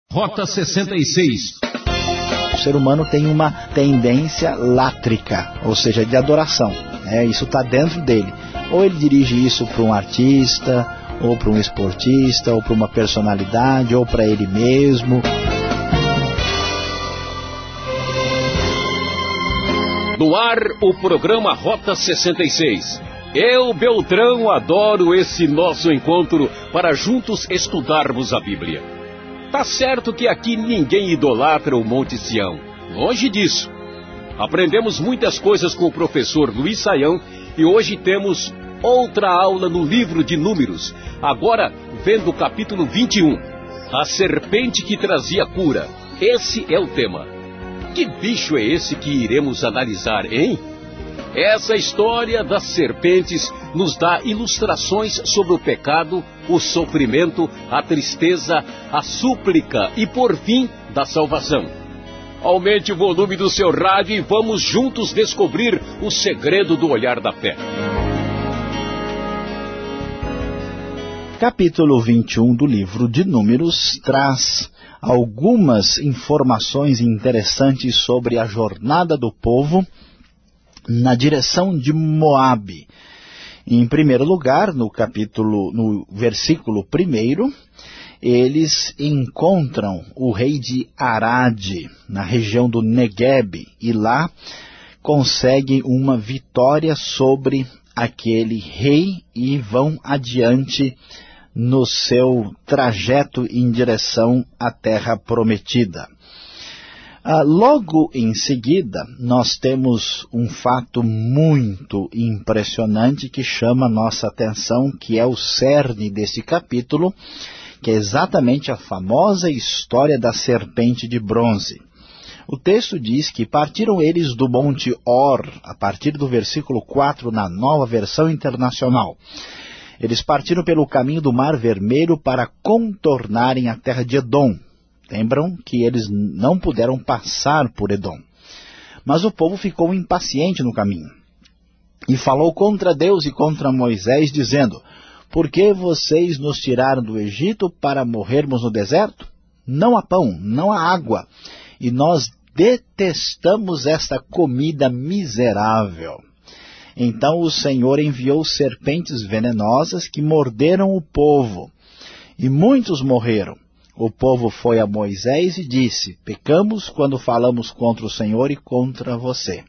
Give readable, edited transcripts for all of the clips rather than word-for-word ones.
Rota 66. O ser humano tem uma tendência látrica, ou seja, de adoração. Isso está dentro dele. Ou ele dirige isso para um artista, ou para um esportista, ou para uma personalidade, ou para ele mesmo. No ar, o programa Rota 66. Eu, Beltrão, adoro esse nosso encontro para juntos estudarmos a Bíblia. Tá certo que aqui ninguém idolatra o Monte Sião. Longe disso. Aprendemos muitas coisas com o professor Luiz Saião e hoje temos outra aula no livro de Números. Agora, vendo o capítulo 21. A serpente que trazia cura. Esse é o tema. Que bicho é esse que iremos analisar, hein? Essa história das serpentes nos dá ilustrações sobre o pecado, o sofrimento, a tristeza, a súplica e, por fim, da salvação. Aumente o volume do seu rádio e vamos juntos descobrir o segredo do olhar da fé. Capítulo 21 do livro de Números traz algumas informações interessantes sobre a jornada do povo na direção de Moabe. Em primeiro lugar, no versículo 1, eles encontram o rei de Arad, na região do Negueb, e lá conseguem uma vitória sobre aquele rei e vão adiante no seu trajeto em direção à terra prometida. Logo em seguida, nós temos um fato muito impressionante que chama nossa atenção, que é o cerne desse capítulo, que é exatamente a famosa história da serpente de bronze. O texto diz que partiram eles do Monte Or, a partir do versículo 4, na Nova Versão Internacional. Eles partiram pelo caminho do Mar Vermelho para contornarem a terra de Edom. Lembram que eles não puderam passar por Edom. Mas o povo ficou impaciente no caminho. E falou contra Deus e contra Moisés, dizendo: por que vocês nos tiraram do Egito para morrermos no deserto? Não há pão, não há água. E nós detestamos esta comida miserável. Então o Senhor enviou serpentes venenosas que morderam o povo. E muitos morreram. O povo foi a Moisés e disse: pecamos quando falamos contra o Senhor e contra você.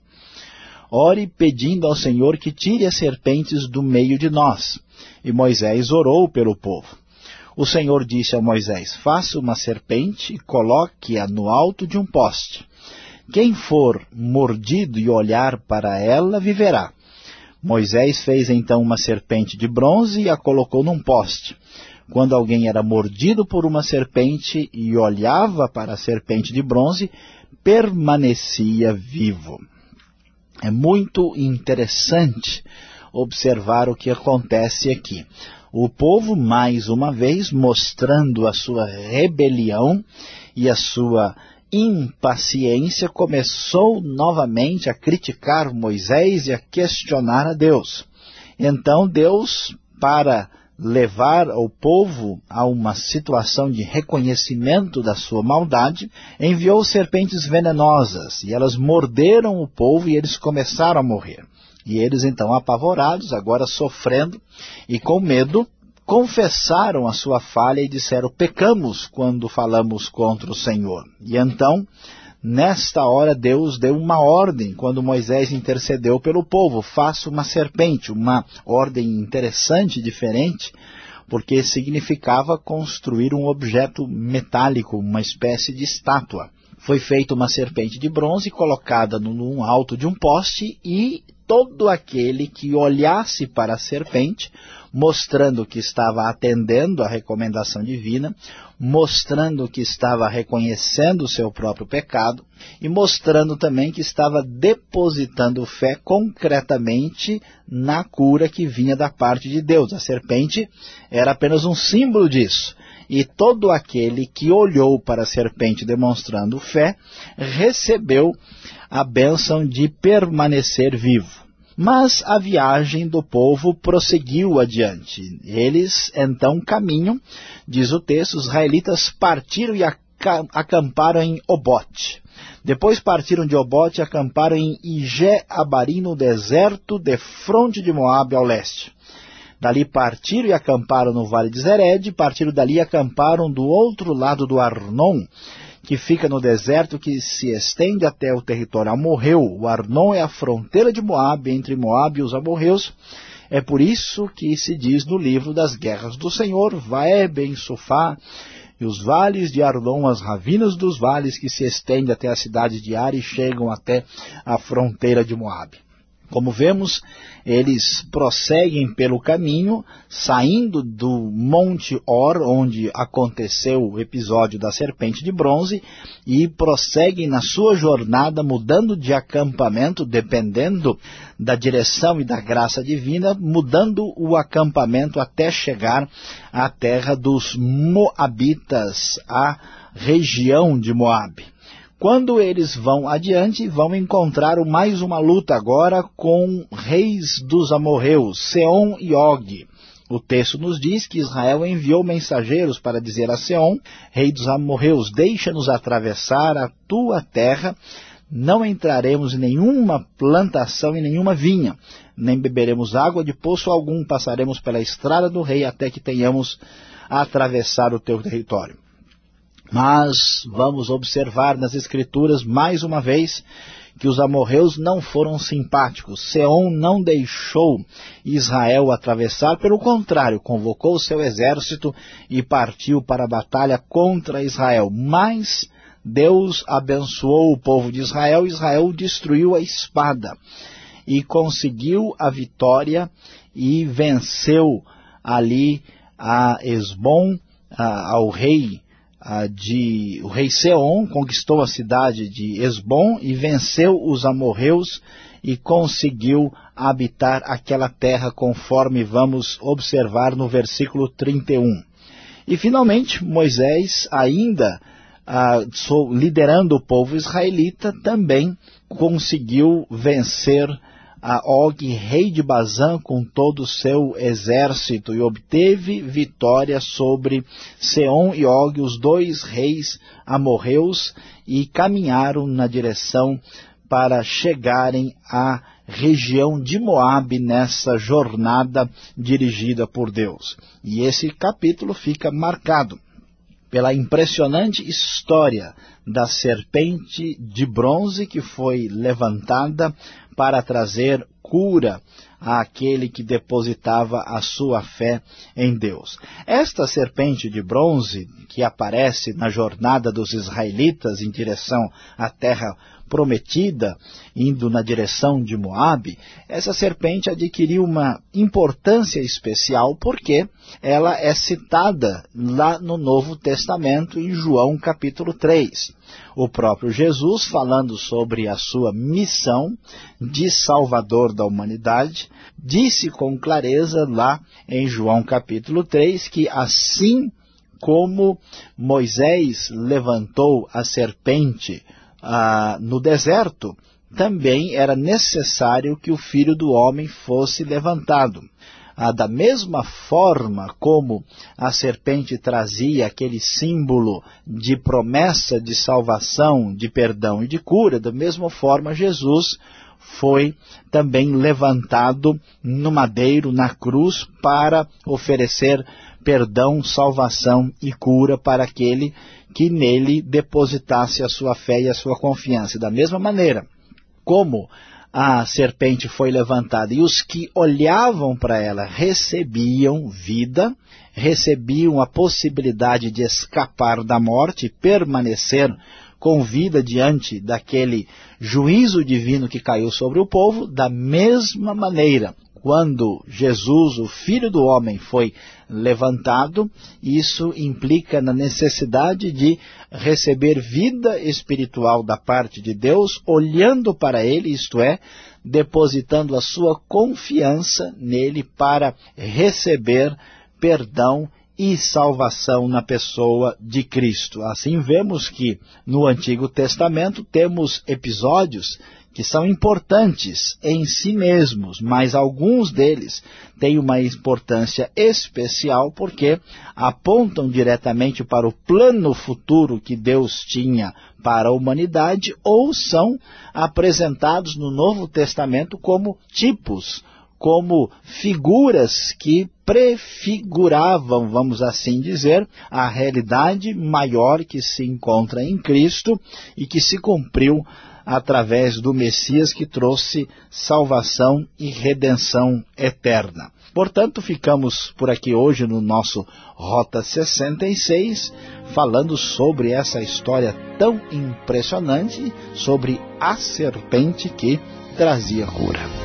Ore pedindo ao Senhor que tire as serpentes do meio de nós. E Moisés orou pelo povo. O Senhor disse a Moisés: faça uma serpente e coloque-a no alto de um poste. Quem for mordido e olhar para ela, viverá. Moisés fez então uma serpente de bronze e a colocou num poste. Quando alguém era mordido por uma serpente e olhava para a serpente de bronze, permanecia vivo. É muito interessante observar o que acontece aqui. O povo, mais uma vez, mostrando a sua rebelião e a sua impaciência, começou novamente a criticar Moisés e a questionar a Deus. Então Deus, para levar o povo a uma situação de reconhecimento da sua maldade, enviou serpentes venenosas, e elas morderam o povo e eles começaram a morrer. E eles então, apavorados, agora sofrendo e com medo, confessaram a sua falha e disseram: pecamos quando falamos contra o Senhor. E então, nesta hora, Deus deu uma ordem, quando Moisés intercedeu pelo povo: faça uma serpente, uma ordem interessante, diferente, porque significava construir um objeto metálico, uma espécie de estátua. Foi feita uma serpente de bronze, colocada no alto de um poste, e todo aquele que olhasse para a serpente, mostrando que estava atendendo à recomendação divina, mostrando que estava reconhecendo o seu próprio pecado e mostrando também que estava depositando fé concretamente na cura que vinha da parte de Deus. A serpente era apenas um símbolo disso. E todo aquele que olhou para a serpente demonstrando fé, recebeu a bênção de permanecer vivo. Mas a viagem do povo prosseguiu adiante. Eles então caminham, diz o texto, os israelitas partiram e acamparam em Obote. Depois partiram de Obote e acamparam em Ije-Abarim, no deserto defronte de Moabe, ao leste. Dali partiram e acamparam no vale de Zered, partiram dali e acamparam do outro lado do Arnon, que fica no deserto, que se estende até o território amorreu. O Arnon é a fronteira de Moabe, entre Moabe e os amorreus. É por isso que se diz no livro das guerras do Senhor, Vaé ben Sufá, e os vales de Arnon, as ravinas dos vales, que se estendem até a cidade de Ar e chegam até a fronteira de Moabe. Como vemos, eles prosseguem pelo caminho, saindo do Monte Or, onde aconteceu o episódio da serpente de bronze, e prosseguem na sua jornada, mudando de acampamento, dependendo da direção e da graça divina, mudando o acampamento até chegar à terra dos Moabitas, a região de Moabe. Quando eles vão adiante, vão encontrar mais uma luta agora com reis dos amorreus, Seom e Og. O texto nos diz que Israel enviou mensageiros para dizer a Seom, rei dos amorreus, deixa-nos atravessar a tua terra, não entraremos em nenhuma plantação e nenhuma vinha, nem beberemos água de poço algum, passaremos pela estrada do rei até que tenhamos a atravessar o teu território. Mas vamos observar nas Escrituras, mais uma vez, que os amorreus não foram simpáticos. Seom não deixou Israel atravessar, pelo contrário, convocou o seu exército e partiu para a batalha contra Israel. Mas Deus abençoou o povo de Israel, Israel destruiu a espada e conseguiu a vitória e venceu ali a Esbom, ao rei o rei Seom, conquistou a cidade de Esbom e venceu os amorreus e conseguiu habitar aquela terra, conforme vamos observar no versículo 31. E finalmente Moisés, ainda liderando o povo israelita, também conseguiu vencer a Og, rei de Bazã, com todo o seu exército, e obteve vitória sobre Seom e Og, os dois reis amorreus, e caminharam na direção para chegarem à região de Moabe nessa jornada dirigida por Deus. E esse capítulo fica marcado pela impressionante história da serpente de bronze que foi levantada para trazer cura àquele que depositava a sua fé em Deus. Esta serpente de bronze, que aparece na jornada dos israelitas em direção à terra prometida, indo na direção de Moabe, essa serpente adquiriu uma importância especial porque ela é citada lá no Novo Testamento, em João capítulo 3. O próprio Jesus, falando sobre a sua missão de Salvador da humanidade, disse com clareza lá em João capítulo 3 que assim como Moisés levantou a serpente no deserto, também era necessário que o Filho do Homem fosse levantado. Da mesma forma como a serpente trazia aquele símbolo de promessa de salvação, de perdão e de cura, da mesma forma Jesus foi também levantado no madeiro, na cruz, para oferecer perdão, salvação e cura para aquele que nele depositasse a sua fé e a sua confiança. Da mesma maneira como a serpente foi levantada e os que olhavam para ela recebiam vida, recebiam a possibilidade de escapar da morte e permanecer com vida diante daquele juízo divino que caiu sobre o povo, da mesma maneira, quando Jesus, o Filho do Homem, foi levantado, isso implica na necessidade de receber vida espiritual da parte de Deus, olhando para Ele, isto é, depositando a sua confiança nele para receber perdão e salvação na pessoa de Cristo. Assim vemos que no Antigo Testamento temos episódios que são importantes em si mesmos, mas alguns deles têm uma importância especial porque apontam diretamente para o plano futuro que Deus tinha para a humanidade ou são apresentados no Novo Testamento como tipos, como figuras que prefiguravam, vamos assim dizer, a realidade maior que se encontra em Cristo e que se cumpriu através do Messias que trouxe salvação e redenção eterna. Portanto, ficamos por aqui hoje no nosso Rota 66, falando sobre essa história tão impressionante, sobre a serpente que trazia cura.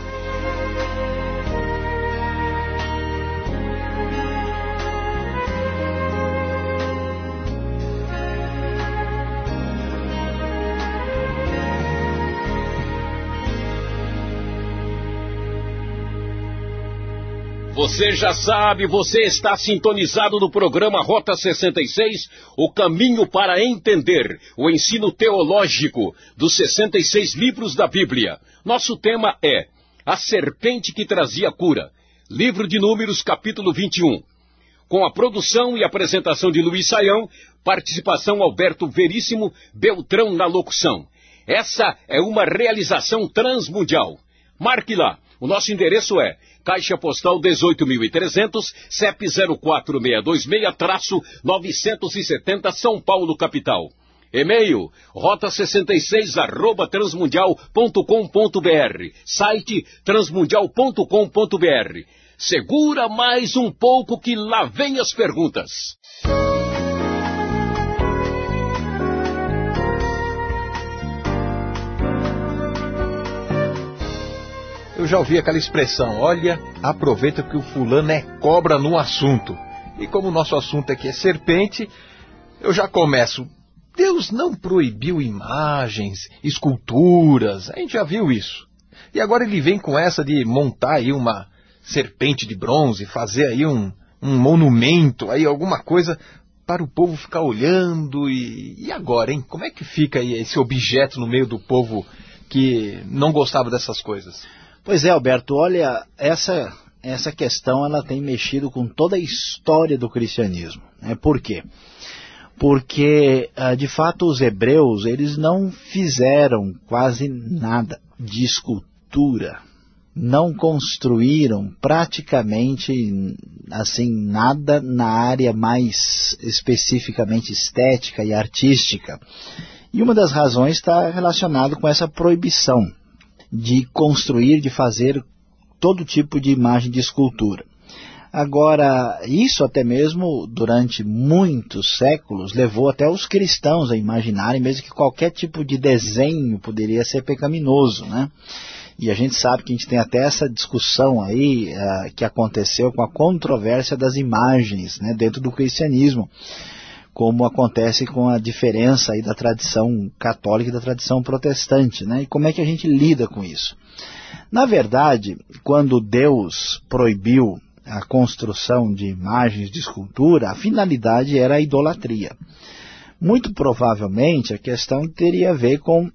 Você já sabe, você está sintonizado no programa Rota 66, o caminho para entender o ensino teológico dos 66 livros da Bíblia. Nosso tema é A Serpente que Trazia Cura, livro de Números, capítulo 21. Com a produção e apresentação de Luiz Saião, participação Alberto Veríssimo, Beltrão na locução. Essa é uma realização transmundial. Marque lá, o nosso endereço é Caixa Postal 18.300, CEP 04626-970 São Paulo, capital. E-mail, rota66@transmundial.com.br. Site, transmundial.com.br. Segura mais um pouco que lá vem as perguntas. Eu já ouvi aquela expressão, olha, aproveita que o fulano é cobra no assunto. E como o nosso assunto aqui é serpente, eu já começo. Deus não proibiu imagens, esculturas, a gente já viu isso. E agora ele vem com essa de montar aí uma serpente de bronze, fazer aí um monumento, aí alguma coisa para o povo ficar olhando. E agora, hein? Como é que fica aí esse objeto no meio do povo que não gostava dessas coisas? Pois é, Alberto, olha, essa questão ela tem mexido com toda a história do cristianismo. Por quê? Porque, de fato, os hebreus, eles não fizeram quase nada de escultura. Não construíram praticamente, assim, nada na área mais especificamente estética e artística. E uma das razões está relacionada com essa proibição de construir, de fazer todo tipo de imagem de escultura. Agora, isso até mesmo durante muitos séculos levou até os cristãos a imaginarem mesmo que qualquer tipo de desenho poderia ser pecaminoso, né? E a gente sabe que a gente tem até essa discussão aí que aconteceu com a controvérsia das imagens, né, dentro do cristianismo, como acontece com a diferença aí da tradição católica e da tradição protestante, né? E como é que a gente lida com isso? Na verdade, quando Deus proibiu a construção de imagens de escultura, a finalidade era a idolatria. Muito provavelmente a questão teria a ver com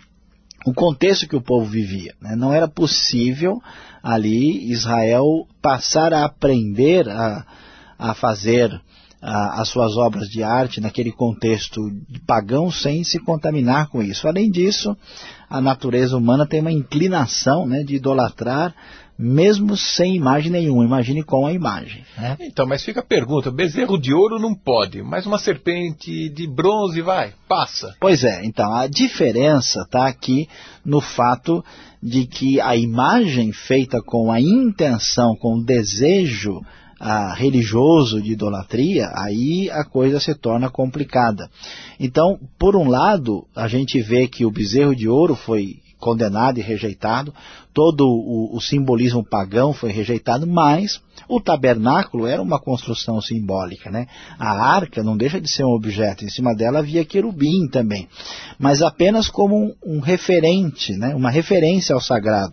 o contexto que o povo vivia, né? Não era possível ali Israel passar a aprender a fazer as suas obras de arte naquele contexto de pagão sem se contaminar com isso. Além disso, a natureza humana tem uma inclinação, né, de idolatrar mesmo sem imagem nenhuma. Imagine com a imagem, né? Então, mas fica a pergunta, bezerro de ouro não pode, mas uma serpente de bronze vai, passa. Pois é, então a diferença está aqui no fato de que a imagem feita com a intenção, com o desejo religioso de idolatria, aí a coisa se torna complicada. Então, por um lado, a gente vê que o bezerro de ouro foi condenado e rejeitado, todo o simbolismo pagão foi rejeitado, mas o tabernáculo era uma construção simbólica, né? A arca não deixa de ser um objeto, em cima dela havia querubim também, mas apenas como um referente, né? Uma referência ao sagrado.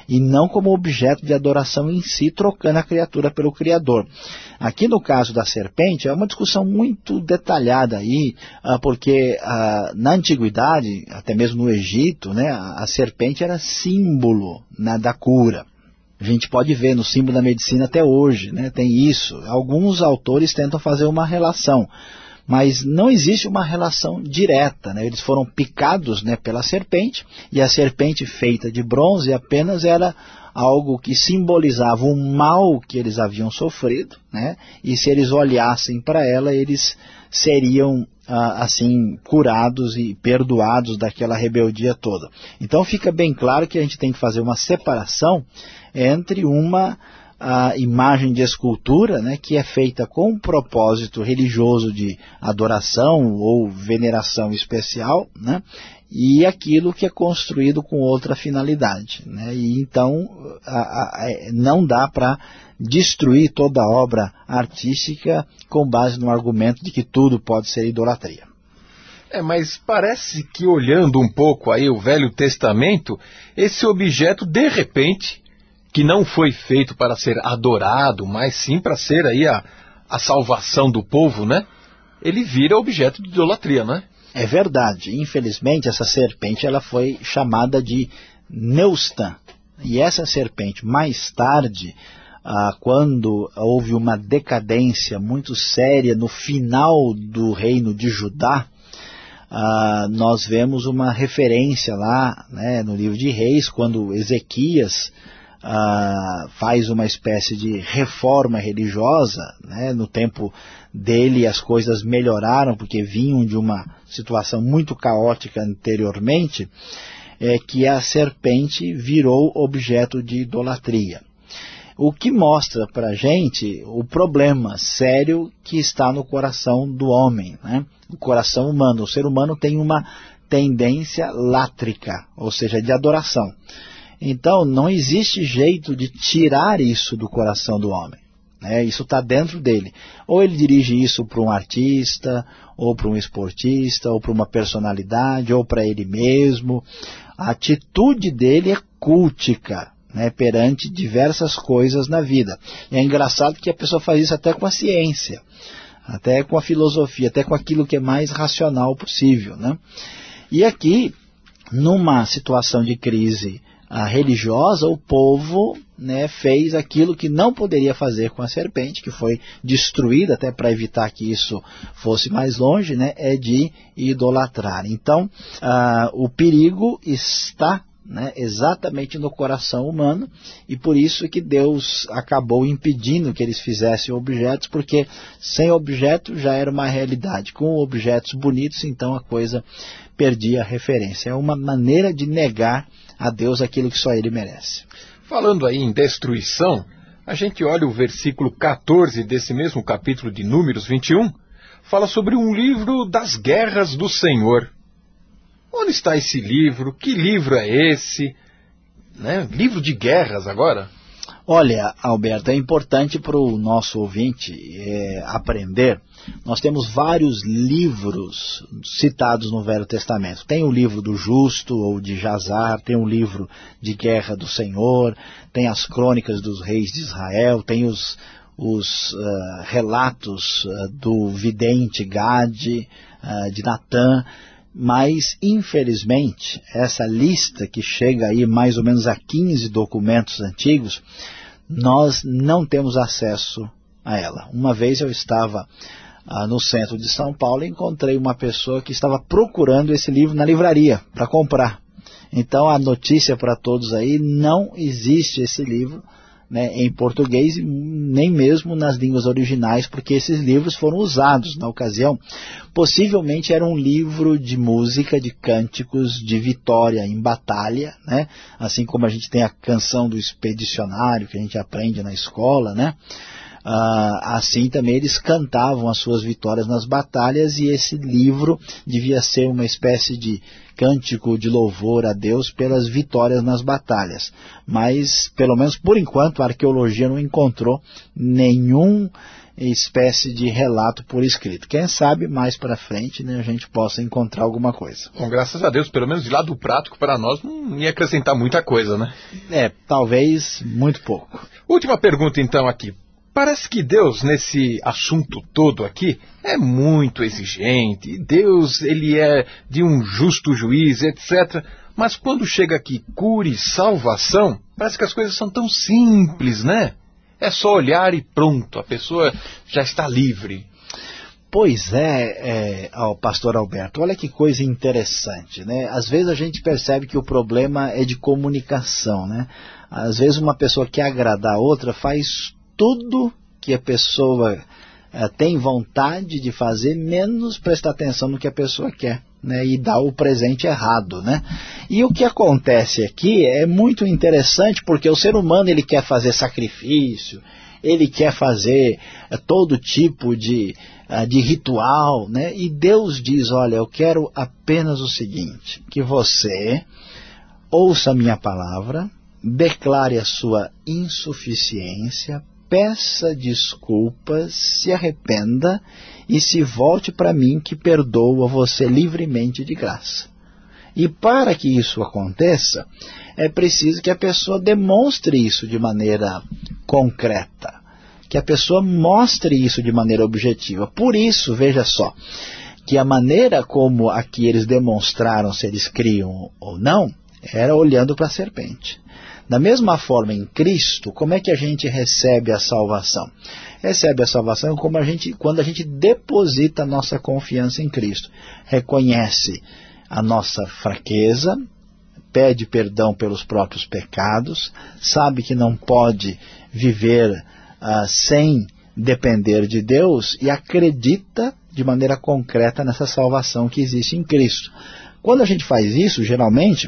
e não como objeto de adoração em si, trocando a criatura pelo Criador. Aqui no caso da serpente, é uma discussão muito detalhada aí, porque na antiguidade, até mesmo no Egito, né, a serpente era símbolo, né, da cura. A gente pode ver no símbolo da medicina até hoje, né, tem isso. Alguns autores tentam fazer uma relação, mas não existe uma relação direta, né? Eles foram picados, né, pela serpente, e a serpente feita de bronze apenas era algo que simbolizava o mal que eles haviam sofrido, né? E se eles olhassem para ela, eles seriam assim curados e perdoados daquela rebeldia toda. Então fica bem claro que a gente tem que fazer uma separação entre uma imagem de escultura, né, que é feita com um propósito religioso de adoração ou veneração especial, né, e aquilo que é construído com outra finalidade, né, e então não dá para destruir toda a obra artística com base no argumento de que tudo pode ser idolatria. Mas parece que olhando um pouco aí o Velho Testamento, esse objeto de repente, que não foi feito para ser adorado, mas sim para ser aí a salvação do povo, né? Ele vira objeto de idolatria, né? É verdade. Infelizmente, essa serpente ela foi chamada de Neustan. E essa serpente, mais tarde, quando houve uma decadência muito séria no final do reino de Judá, nós vemos uma referência lá, né, no livro de Reis, quando Ezequias faz uma espécie de reforma religiosa, né? No tempo dele as coisas melhoraram porque vinham de uma situação muito caótica anteriormente, que a serpente virou objeto de idolatria. O que mostra para a gente o problema sério que está no coração do homem, né? O coração humano. O ser humano tem uma tendência látrica, ou seja, de adoração. Então, não existe jeito de tirar isso do coração do homem, né? Isso está dentro dele. Ou ele dirige isso para um artista, ou para um esportista, ou para uma personalidade, ou para ele mesmo. A atitude dele é cultica, né, perante diversas coisas na vida. E é engraçado que a pessoa faz isso até com a ciência, até com a filosofia, até com aquilo que é mais racional possível, né? E aqui, numa situação de crise religiosa, o povo, né, fez aquilo que não poderia fazer com a serpente, que foi destruída até para evitar que isso fosse mais longe, né, é de idolatrar. Então, o perigo está, né, exatamente no coração humano, e por isso que Deus acabou impedindo que eles fizessem objetos, porque sem objeto já era uma realidade. Com objetos bonitos, então a coisa perdia a referência. É uma maneira de negar a Deus aquilo que só Ele merece. Falando aí em destruição, a gente olha o versículo 14 desse mesmo capítulo de Números 21, fala sobre um livro das guerras do Senhor. Onde está esse livro? Que livro é esse? Né? Livro de guerras agora? Olha, Alberto, é importante para o nosso ouvinte aprender. Nós temos vários livros citados no Velho Testamento. Tem o livro do Justo, ou de Jazar, tem o livro de Guerra do Senhor, tem as crônicas dos reis de Israel, tem os relatos do vidente Gade, de Natã. Mas, infelizmente, essa lista que chega aí mais ou menos a 15 documentos antigos, nós não temos acesso a ela. Uma vez eu estava no centro de São Paulo e encontrei uma pessoa que estava procurando esse livro na livraria para comprar. Então a notícia para todos aí, não existe esse livro, né, em português, nem mesmo nas línguas originais, porque esses livros foram usados na ocasião. Possivelmente era um livro de música, de cânticos, de vitória em batalha, né? Assim como a gente tem a canção do expedicionário, que a gente aprende na escola, né? assim também eles cantavam as suas vitórias nas batalhas, e esse livro devia ser uma espécie de cântico de louvor a Deus pelas vitórias nas batalhas. Mas, pelo menos por enquanto, a arqueologia não encontrou nenhum espécie de relato por escrito. Quem sabe mais para frente, né, a gente possa encontrar alguma coisa. Bom, graças a Deus, pelo menos de lado prático para nós não ia acrescentar muita coisa, né? Talvez muito pouco. Última pergunta então aqui. Parece que Deus, nesse assunto todo aqui, é muito exigente. Deus, ele é de um justo juiz, etc. Mas quando chega aqui cura e salvação, parece que as coisas são tão simples, né? É só olhar e pronto, a pessoa já está livre. Pois pastor Alberto, olha que coisa interessante, né? Às vezes a gente percebe que o problema é de comunicação, né? Às vezes uma pessoa quer agradar a outra, faz tudo que a pessoa tem vontade de fazer, menos prestar atenção no que a pessoa quer, né? E dá o presente errado, né? E o que acontece aqui é muito interessante, porque o ser humano ele quer fazer sacrifício, ele quer fazer todo tipo de ritual, né? E Deus diz, olha, eu quero apenas o seguinte, que você ouça a minha palavra, declare a sua insuficiência, peça desculpas, se arrependa e se volte para mim, que perdoa você livremente de graça. E para que isso aconteça, é preciso que a pessoa demonstre isso de maneira concreta, que a pessoa mostre isso de maneira objetiva. Por isso, veja só, que a maneira como aqui eles demonstraram se eles criam ou não, era olhando para a serpente. Da mesma forma, em Cristo, como é que a gente recebe a salvação? Recebe a salvação quando a gente deposita a nossa confiança em Cristo. Reconhece a nossa fraqueza, pede perdão pelos próprios pecados, sabe que não pode viver sem depender de Deus e acredita de maneira concreta nessa salvação que existe em Cristo. Quando a gente faz isso, geralmente,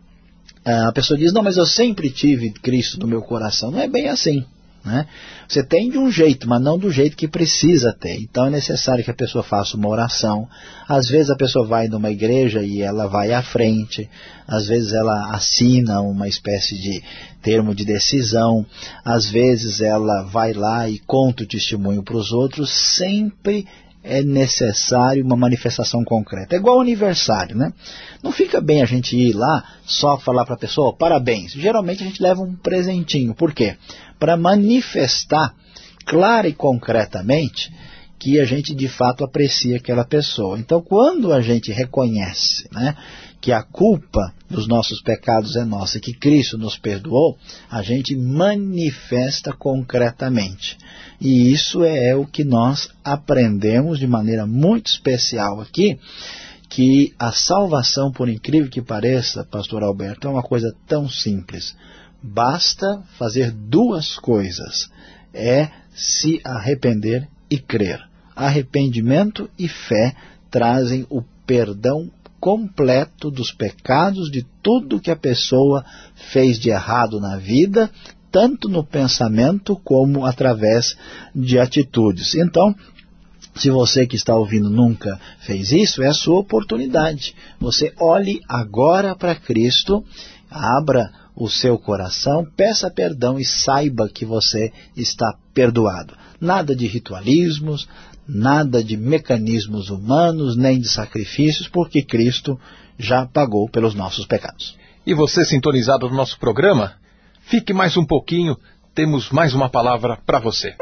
a pessoa diz, não, mas eu sempre tive Cristo no meu coração. Não é bem assim, né? Você tem de um jeito, mas não do jeito que precisa ter. Então é necessário que a pessoa faça uma oração. Às vezes a pessoa vai numa igreja e ela vai à frente. Às vezes ela assina uma espécie de termo de decisão. Às vezes ela vai lá e conta o testemunho para os outros. Sempre é necessário uma manifestação concreta. É igual ao aniversário, né? Não fica bem a gente ir lá só falar para a pessoa, parabéns. Geralmente a gente leva um presentinho. Por quê? Para manifestar clara e concretamente que a gente de fato aprecia aquela pessoa. Então, quando a gente reconhece, né, que a culpa dos nossos pecados é nossa, que Cristo nos perdoou, a gente manifesta concretamente. E isso é o que nós aprendemos de maneira muito especial aqui, que a salvação, por incrível que pareça, pastor Alberto, é uma coisa tão simples. Basta fazer duas coisas, é se arrepender e crer. Arrependimento e fé trazem o perdão completo dos pecados, de tudo que a pessoa fez de errado na vida, tanto no pensamento como através de atitudes. Então, se você que está ouvindo nunca fez isso, é a sua oportunidade. Você olhe agora para Cristo, abra o seu coração, peça perdão e saiba que você está perdoado. Nada de ritualismos, nada de mecanismos humanos, nem de sacrifícios, porque Cristo já pagou pelos nossos pecados. E você sintonizado no nosso programa? Fique mais um pouquinho, temos mais uma palavra para você.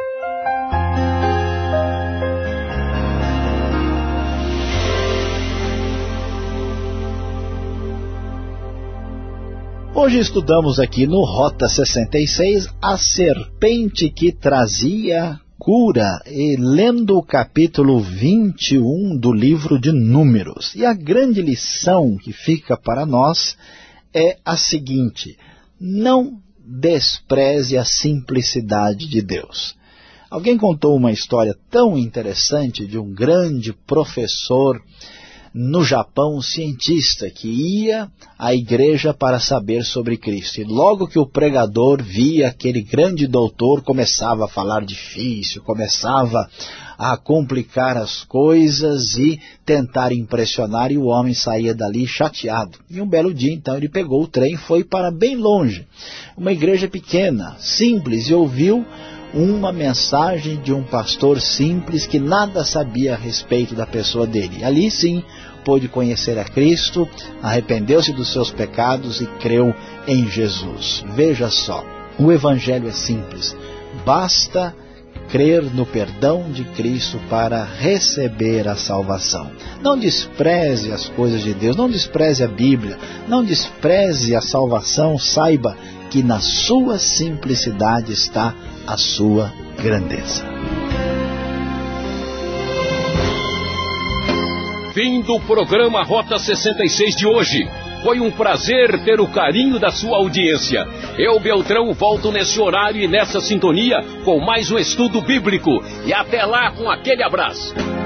Hoje estudamos aqui no Rota 66 a serpente que trazia cura, e lendo o capítulo 21 do livro de Números. E a grande lição que fica para nós é a seguinte: não despreze a simplicidade de Deus. Alguém contou uma história tão interessante de um grande professor no Japão um cientista que ia à igreja para saber sobre Cristo. E logo que o pregador via aquele grande doutor, começava a falar difícil, começava a complicar as coisas e tentar impressionar, e o homem saía dali chateado. E um belo dia, então, ele pegou o trem e foi para bem longe, uma igreja pequena, simples, e ouviu uma mensagem de um pastor simples que nada sabia a respeito da pessoa dele. Ali sim pôde conhecer a Cristo, arrependeu-se dos seus pecados e creu em Jesus. Veja só, o Evangelho é simples, basta crer no perdão de Cristo para receber a salvação. Não despreze as coisas de Deus, não despreze a Bíblia, não despreze a salvação, saiba que na sua simplicidade está a sua grandeza. Fim do programa Rota 66 de hoje. Foi um prazer ter o carinho da sua audiência. Eu, Beltrão, volto nesse horário e nessa sintonia com mais um estudo bíblico. E até lá, com aquele abraço.